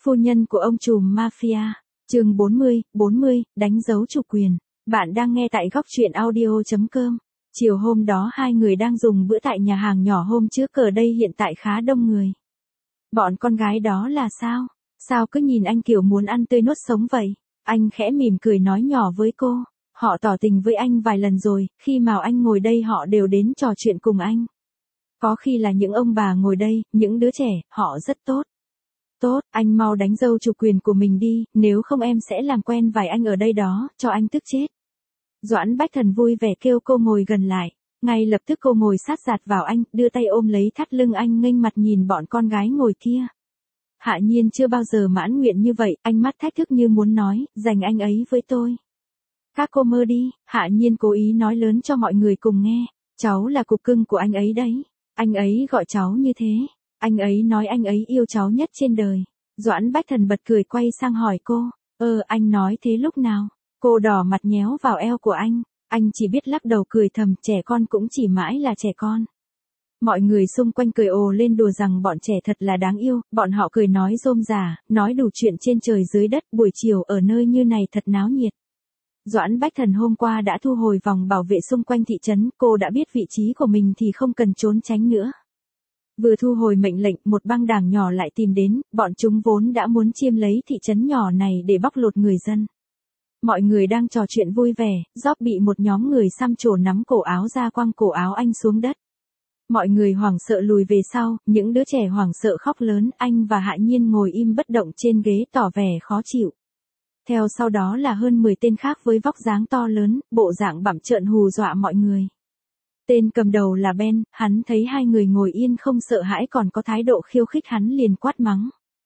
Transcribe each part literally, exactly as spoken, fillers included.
Phu nhân của ông trùm mafia, chương bốn mươi, bốn mươi, đánh dấu chủ quyền. Bạn đang nghe tại góc truyện audio chấm com. Chiều hôm đó hai người đang dùng bữa tại nhà hàng nhỏ hôm trước, ở đây hiện tại khá đông người. Bọn con gái đó là sao? Sao cứ nhìn anh kiểu muốn ăn tươi nuốt sống vậy? Anh khẽ mỉm cười nói nhỏ với cô. Họ tỏ tình với anh vài lần rồi, khi mà anh ngồi đây họ đều đến trò chuyện cùng anh. Có khi là những ông bà ngồi đây, những đứa trẻ, họ rất tốt. Tốt, anh mau đánh dấu chủ quyền của mình đi, nếu không em sẽ làm quen vài anh ở đây đó, cho anh tức chết. Doãn Bách Thần vui vẻ kêu cô ngồi gần lại. Ngay lập tức cô ngồi sát dạt vào anh, đưa tay ôm lấy thắt lưng anh, nghênh mặt nhìn bọn con gái ngồi kia. Hạ Nhiên chưa bao giờ mãn nguyện như vậy, ánh mắt thách thức như muốn nói, dành anh ấy với tôi. Các cô mơ đi, Hạ Nhiên cố ý nói lớn cho mọi người cùng nghe. Cháu là cục cưng của anh ấy đấy. Anh ấy gọi cháu như thế. Anh ấy nói anh ấy yêu cháu nhất trên đời. Doãn Bách Thần bật cười quay sang hỏi cô. Ờ anh nói thế lúc nào? Cô đỏ mặt nhéo vào eo của anh. Anh chỉ biết lắc đầu cười thầm, trẻ con cũng chỉ mãi là trẻ con. Mọi người xung quanh cười ồ lên đùa rằng bọn trẻ thật là đáng yêu, bọn họ cười nói rôm rả, nói đủ chuyện trên trời dưới đất, buổi chiều ở nơi như này thật náo nhiệt. Doãn Bách Thần hôm qua đã thu hồi vòng bảo vệ xung quanh thị trấn, cô đã biết vị trí của mình thì không cần trốn tránh nữa. Vừa thu hồi mệnh lệnh, một băng đảng nhỏ lại tìm đến, bọn chúng vốn đã muốn chiếm lấy thị trấn nhỏ này để bóc lột người dân. Mọi người đang trò chuyện vui vẻ, Job bị một nhóm người xăm trổ nắm cổ áo ra quăng cổ áo anh xuống đất. Mọi người hoảng sợ lùi về sau, những đứa trẻ hoảng sợ khóc lớn, anh và Hạ Nhiên ngồi im bất động trên ghế tỏ vẻ khó chịu. Theo sau đó là hơn mười tên khác với vóc dáng to lớn, bộ dạng bặm trợn hù dọa mọi người. Tên cầm đầu là Ben, hắn thấy hai người ngồi yên không sợ hãi còn có thái độ khiêu khích hắn liền quát mắng.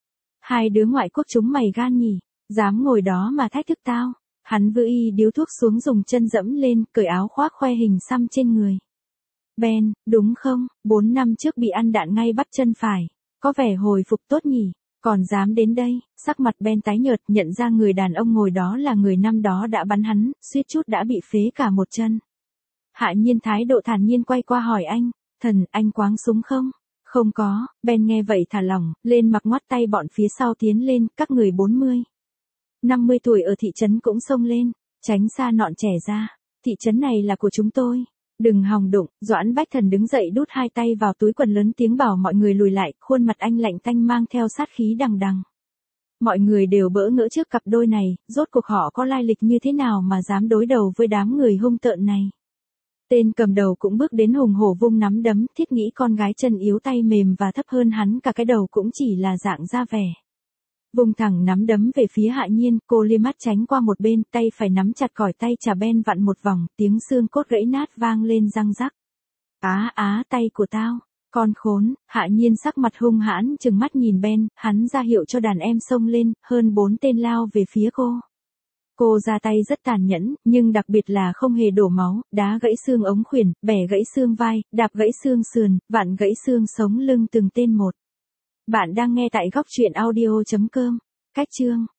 Hai đứa ngoại quốc chúng mày gan nhỉ, dám ngồi đó mà thách thức tao. Hắn vừa y điếu thuốc xuống dùng chân dẫm lên, cởi áo khoác khoe hình xăm trên người. Ben, đúng không, bốn năm trước bị ăn đạn ngay bắp chân phải, có vẻ hồi phục tốt nhỉ, còn dám đến đây. Sắc mặt Ben tái nhợt, nhận ra người đàn ông ngồi đó là người năm đó đã bắn hắn, suýt chút đã bị phế cả một chân. Hạ Nhiên thái độ thản nhiên quay qua hỏi anh, thần, anh quáng súng không? Không có. Ben nghe vậy thả lỏng, lên mặc ngoắt tay bọn phía sau tiến lên, các người bốn mươi, năm mươi tuổi ở thị trấn cũng xông lên, tránh xa nọn trẻ ra, thị trấn này là của chúng tôi. Đừng hòng đụng. Doãn Bách Thần đứng dậy đút hai tay vào túi quần lớn tiếng bảo mọi người lùi lại, khuôn mặt anh lạnh tanh mang theo sát khí đằng đằng. Mọi người đều bỡ ngỡ trước cặp đôi này, rốt cuộc họ có lai lịch như thế nào mà dám đối đầu với đám người hung tợn này. Tên cầm đầu cũng bước đến hùng hổ vung nắm đấm, thiết nghĩ con gái chân yếu tay mềm và thấp hơn hắn cả cái đầu cũng chỉ là dạng da vẻ. Vùng thẳng nắm đấm về phía Hạ Nhiên, cô liếc mắt tránh qua một bên, tay phải nắm chặt còi tay trà Ben vặn một vòng, tiếng xương cốt gãy nát vang lên răng rắc. Á á tay của tao, con khốn. Hạ Nhiên sắc mặt hung hãn trừng mắt nhìn Ben, hắn ra hiệu cho đàn em xông lên, hơn bốn tên lao về phía cô. Cô ra tay rất tàn nhẫn, nhưng đặc biệt là không hề đổ máu, đá gãy xương ống khuyển, bẻ gãy xương vai, đạp gãy xương sườn, vặn gãy xương sống lưng từng tên một. Bạn đang nghe tại góc truyện audio chấm com. Cách chương